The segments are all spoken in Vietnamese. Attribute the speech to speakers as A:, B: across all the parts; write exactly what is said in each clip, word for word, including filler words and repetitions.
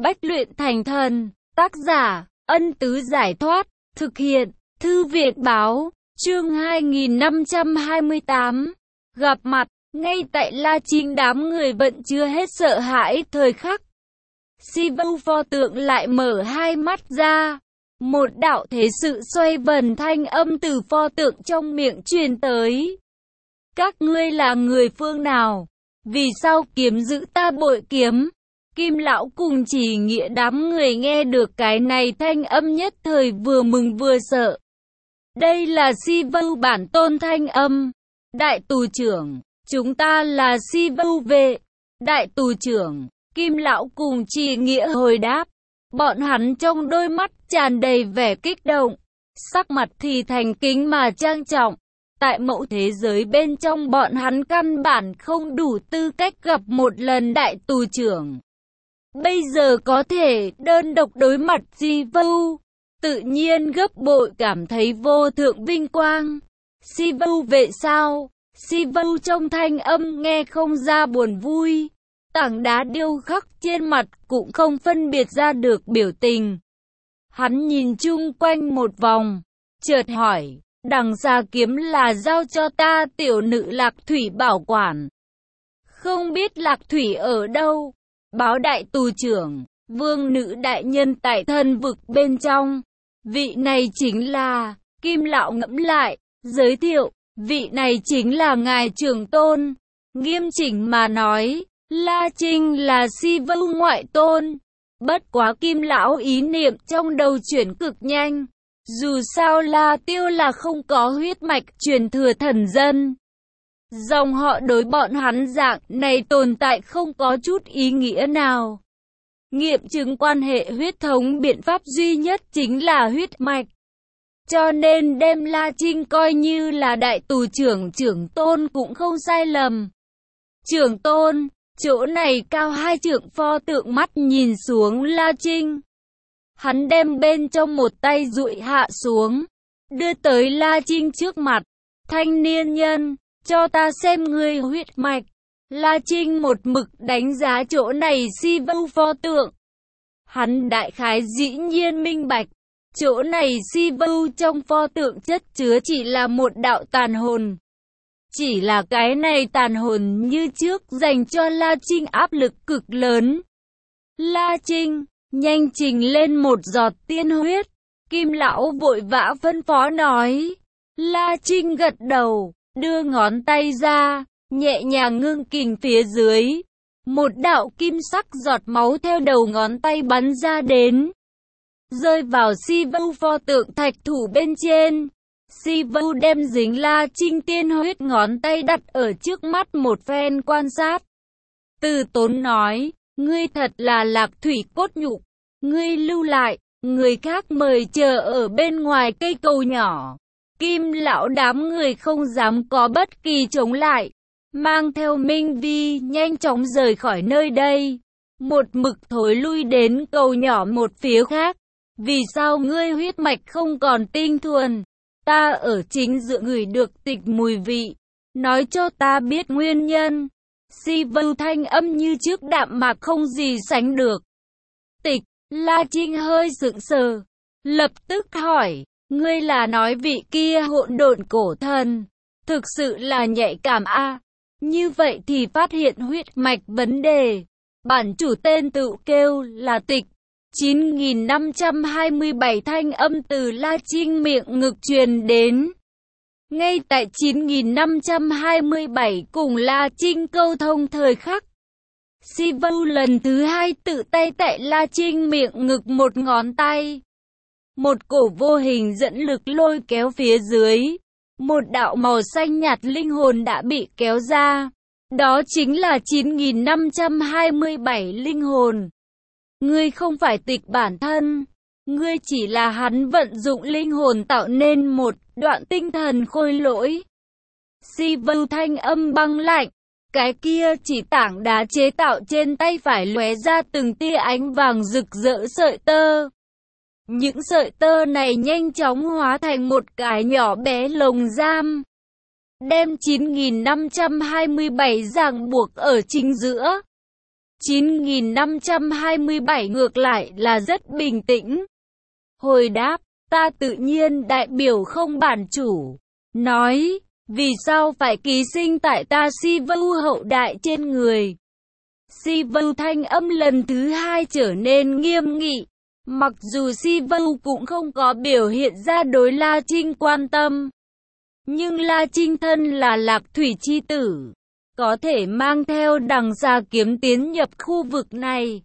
A: Bách luyện thành thần, tác giả, Ân Tứ Giải Thoát, thực hiện, Thư viện Báo, chương hai nghìn năm trăm hai mươi tám, gặp mặt, ngay tại La Trinh đám người vẫn chưa hết sợ hãi thời khắc. Si Vu pho tượng lại mở hai mắt ra, một đạo thế sự xoay vần thanh âm từ pho tượng trong miệng truyền tới. Các ngươi là người phương nào? Vì sao kiếm giữ ta bội kiếm? Kim lão cùng Chỉ Nghĩa đám người nghe được cái này thanh âm nhất thời vừa mừng vừa sợ. Đây là Si Vu bản tôn thanh âm. Đại tù trưởng, chúng ta là Si Vu vệ. Đại tù trưởng, Kim lão cùng Chỉ Nghĩa hồi đáp. Bọn hắn trong đôi mắt tràn đầy vẻ kích động, sắc mặt thì thành kính mà trang trọng. Tại mẫu thế giới bên trong bọn hắn căn bản không đủ tư cách gặp một lần đại tù trưởng. Bây giờ có thể đơn độc đối mặt Si Vu, tự nhiên gấp bội cảm thấy vô thượng vinh quang. Si Vu vệ sao? Si Vu trong thanh âm nghe không ra buồn vui. Tảng đá điêu khắc trên mặt cũng không phân biệt ra được biểu tình. Hắn nhìn chung quanh một vòng, chợt hỏi, đằng xa kiếm là giao cho ta tiểu nữ Lạc Thủy bảo quản. Không biết Lạc Thủy ở đâu? Báo đại tù trưởng, vương nữ đại nhân tại thân vực bên trong. Vị này chính là, Kim lão ngẫm lại, giới thiệu, vị này chính là ngài trưởng tôn. Nghiêm chỉnh mà nói, La Trinh là Si Vu ngoại tôn. Bất quá Kim lão ý niệm trong đầu chuyển cực nhanh. Dù sao La Tiêu là không có huyết mạch truyền thừa thần dân. Dòng họ đối bọn hắn dạng này tồn tại không có chút ý nghĩa nào. Nghiệm chứng quan hệ huyết thống biện pháp duy nhất chính là huyết mạch. Cho nên đem La Trinh coi như là đại tù trưởng trưởng tôn cũng không sai lầm. Trưởng tôn, chỗ này cao hai trượng pho tượng mắt nhìn xuống La Trinh. Hắn đem bên trong một tay duỗi hạ xuống, đưa tới La Trinh trước mặt. Thanh niên nhân, cho ta xem ngươi huyết mạch. La Trinh một mực đánh giá chỗ này Si Vu pho tượng. Hắn đại khái dĩ nhiên minh bạch. Chỗ này Si Vu trong pho tượng chất chứa chỉ là một đạo tàn hồn. Chỉ là cái này tàn hồn như trước dành cho La Trinh áp lực cực lớn. La Trinh, nhanh trình lên một giọt tiên huyết. Kim lão vội vã phân phó nói. La Trinh gật đầu, đưa ngón tay ra, nhẹ nhàng ngưng kình phía dưới. Một đạo kim sắc giọt máu theo đầu ngón tay bắn ra đến, rơi vào Si Vu pho tượng thạch thủ bên trên. Si Vu đem dính La Trinh tiên huyết ngón tay đặt ở trước mắt một phen quan sát. Từ tốn nói, ngươi thật là Lạc Thủy cốt nhục, ngươi lưu lại, người khác mời chờ ở bên ngoài cây cầu nhỏ. Kim lão đám người không dám có bất kỳ chống lại, mang theo Minh Vi nhanh chóng rời khỏi nơi đây, một mực thối lui đến cầu nhỏ một phía khác. Vì sao ngươi huyết mạch không còn tinh thuần? Ta ở chính giữa ngửi được tịch mùi vị, nói cho ta biết nguyên nhân. Si Vu thanh âm như trước đạm mạc không gì sánh được. Tịch, La Trinh hơi sững sờ, lập tức hỏi, ngươi là nói vị kia hỗn độn cổ thần? Thực sự là nhạy cảm a. À? Như vậy thì phát hiện huyết mạch vấn đề. Bản chủ tên tự kêu là Tịch. chín nghìn năm trăm hai mươi bảy thanh âm từ La Trinh miệng ngực truyền đến. Ngay tại chín nghìn năm trăm hai mươi bảy cùng La Trinh câu thông thời khắc, Si Vu lần thứ hai tự tay tại La Trinh miệng ngực một ngón tay. Một cổ vô hình dẫn lực lôi kéo phía dưới. Một đạo màu xanh nhạt linh hồn đã bị kéo ra. Đó chính là chín nghìn năm trăm hai mươi bảy linh hồn. Ngươi không phải Tịch bản thân. Ngươi chỉ là hắn vận dụng linh hồn tạo nên một đoạn tinh thần khôi lỗi. Si Vu thanh âm băng lạnh. Cái kia chỉ tảng đá chế tạo trên tay phải lóe ra từng tia ánh vàng rực rỡ sợi tơ. Những sợi tơ này nhanh chóng hóa thành một cái nhỏ bé lồng giam, đem chín nghìn năm trăm hai mươi bảy ràng buộc ở chính giữa. chín nghìn năm trăm hai mươi bảy ngược lại là rất bình tĩnh. Hồi đáp, ta tự nhiên đại biểu không bản chủ. Nói, vì sao phải ký sinh tại ta si vưu hậu đại trên người? Si vưu thanh âm lần thứ hai trở nên nghiêm nghị. Mặc dù si vưu cũng không có biểu hiện ra đối La Trinh quan tâm. Nhưng La Trinh thân là Lạc Thủy chi tử, có thể mang theo đằng xà kiếm tiến nhập khu vực này.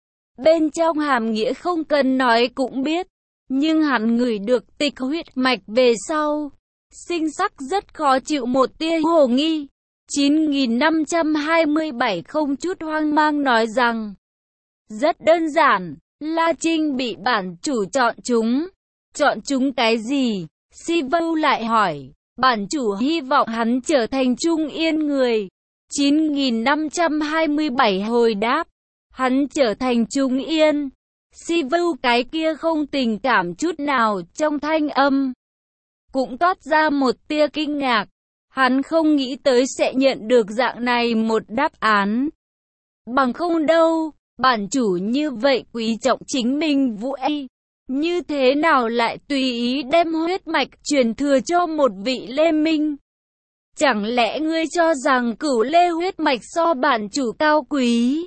A: Bên trong hàm nghĩa không cần nói cũng biết, nhưng hắn ngửi được tịch huyết mạch về sau. Sinh sắc rất khó chịu một tia hồ nghi. chín nghìn năm trăm hai mươi bảy không chút hoang mang nói rằng, rất đơn giản, La Trinh bị bản chủ chọn chúng. Chọn chúng cái gì? Si Vưu lại hỏi. Bản chủ hy vọng hắn trở thành Trung Yên người. chín nghìn năm trăm hai mươi bảy hồi đáp, hắn trở thành Trung Yên. Si Vưu cái kia không tình cảm chút nào trong thanh âm, cũng toát ra một tia kinh ngạc. Hắn không nghĩ tới sẽ nhận được dạng này một đáp án. Bằng không đâu, bản chủ như vậy quý trọng chính mình Vũ Ê, như thế nào lại tùy ý đem huyết mạch truyền thừa cho một vị Lê Minh? Chẳng lẽ ngươi cho rằng Cửu Lê huyết mạch so bản chủ cao quý?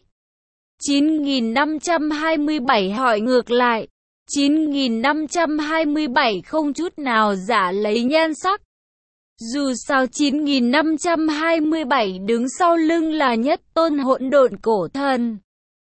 A: chín nghìn năm trăm hai mươi bảy hỏi ngược lại. chín nghìn năm trăm hai mươi bảy không chút nào giả lấy nhan sắc. Dù sao chín nghìn năm trăm hai mươi bảy đứng sau lưng là nhất tôn hỗn độn cổ thần.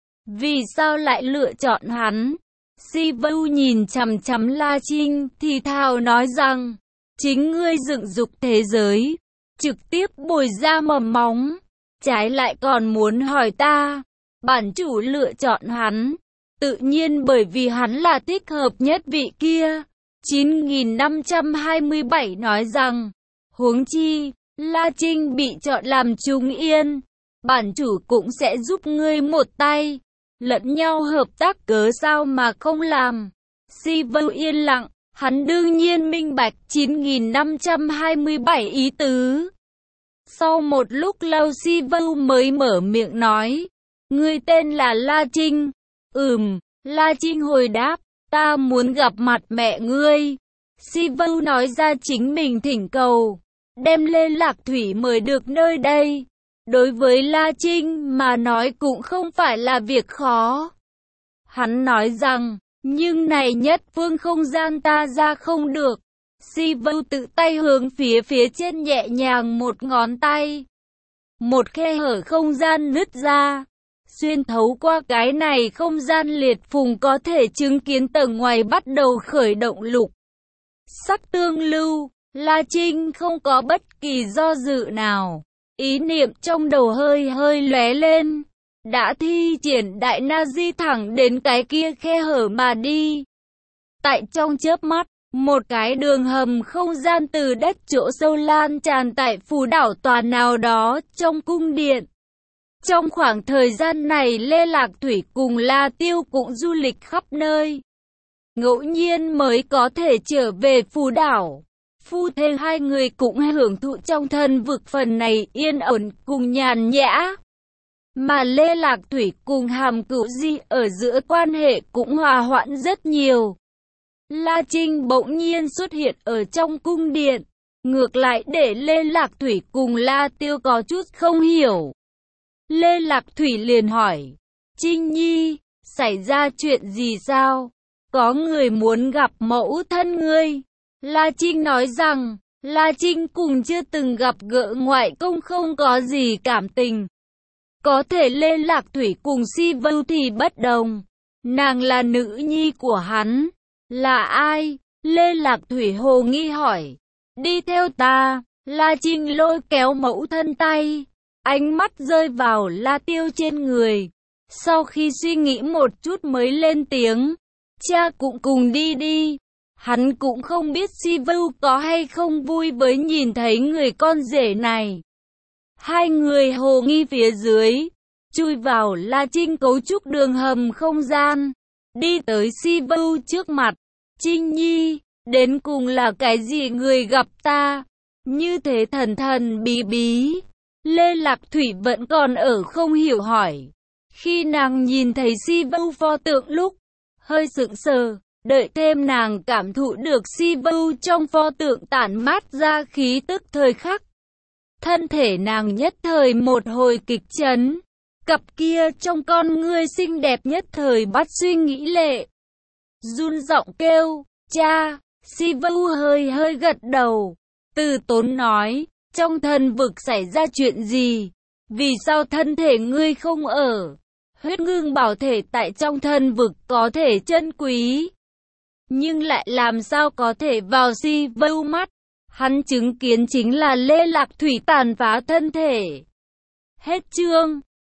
A: Vì sao lại lựa chọn hắn? Si Vưu nhìn chằm chằm La Trinh thì thào nói rằng, chính ngươi dựng dục thế giới, trực tiếp bồi ra mầm móng, trái lại còn muốn hỏi ta. Bản chủ lựa chọn hắn, tự nhiên bởi vì hắn là thích hợp nhất vị kia. chín nghìn năm trăm hai mươi bảy nói rằng, huống chi, La Trinh bị chọn làm Trung Yên, bản chủ cũng sẽ giúp ngươi một tay, lẫn nhau hợp tác cớ sao mà không làm. Si Vưu yên lặng, hắn đương nhiên minh bạch chín nghìn năm trăm hai mươi bảy ý tứ. Sau một lúc lâu Si Vưu mới mở miệng nói, ngươi tên là La Trinh. Ừm, La Trinh hồi đáp, ta muốn gặp mặt mẹ ngươi. Si Vưu nói ra chính mình thỉnh cầu, đem Lê Lạc Thủy mời được nơi đây. Đối với La Trinh mà nói cũng không phải là việc khó. Hắn nói rằng, nhưng này nhất phương không gian ta ra không được. Si Vưu tự tay hướng phía phía trên nhẹ nhàng một ngón tay. Một khe hở không gian nứt ra. Xuyên thấu qua cái này không gian liệt phùng có thể chứng kiến tầng ngoài bắt đầu khởi động lục sắc tương lưu. La Trinh không có bất kỳ do dự nào. Ý niệm trong đầu hơi hơi lóe lên. Đã thi triển đại na di thẳng đến cái kia khe hở mà đi. Tại trong chớp mắt, một cái đường hầm không gian từ đất chỗ sâu lan tràn tại phù đảo tòa nào đó trong cung điện. Trong khoảng thời gian này Lê Lạc Thủy cùng La Tiêu cũng du lịch khắp nơi. Ngẫu nhiên mới có thể trở về phù đảo. Phu thê hai người cũng hưởng thụ trong thân vực phần này yên ổn cùng nhàn nhã. Mà Lê Lạc Thủy cùng Hàm Cửu Di ở giữa quan hệ cũng hòa hoãn rất nhiều. La Trinh bỗng nhiên xuất hiện ở trong cung điện. Ngược lại để Lê Lạc Thủy cùng La Tiêu có chút không hiểu. Lê Lạc Thủy liền hỏi, Trinh Nhi, xảy ra chuyện gì sao? Có người muốn gặp mẫu thân ngươi. La Trinh nói rằng, La Trinh cùng chưa từng gặp gỡ ngoại công không có gì cảm tình. Có thể Lê Lạc Thủy cùng Si Vưu thì bất đồng. Nàng là nữ nhi của hắn. Là ai? Lê Lạc Thủy hồ nghi hỏi. Đi theo ta. La Trinh lôi kéo mẫu thân tay. Ánh mắt rơi vào La Tiêu trên người. Sau khi suy nghĩ một chút mới lên tiếng. Cha cũng cùng đi đi. Hắn cũng không biết Si Vưu có hay không vui với nhìn thấy người con rể này. Hai người hồ nghi phía dưới, chui vào La Trinh cấu trúc đường hầm không gian, đi tới Si Vưu trước mặt. Trinh Nhi, đến cùng là cái gì người gặp ta? Như thế thần thần bí bí. Lê Lạc Thủy vẫn còn ở không hiểu hỏi. Khi nàng nhìn thấy Si Vu pho tượng lúc, hơi sững sờ, đợi thêm nàng cảm thụ được Si Vu trong pho tượng tản mát ra khí tức thời khắc. Thân thể nàng nhất thời một hồi kịch chấn, cặp kia trong con ngươi xinh đẹp nhất thời bắt suy nghĩ lệ. Run giọng kêu, cha. Si Vu hơi hơi gật đầu, từ tốn nói, trong thần vực xảy ra chuyện gì? Vì sao thân thể ngươi không ở? Huyết ngưng bảo thể tại trong thần vực có thể chân quý, nhưng lại làm sao có thể vào Si Vu mắt? Hắn chứng kiến chính là Lê Lạc Thủy tàn phá thân thể. Hết chương.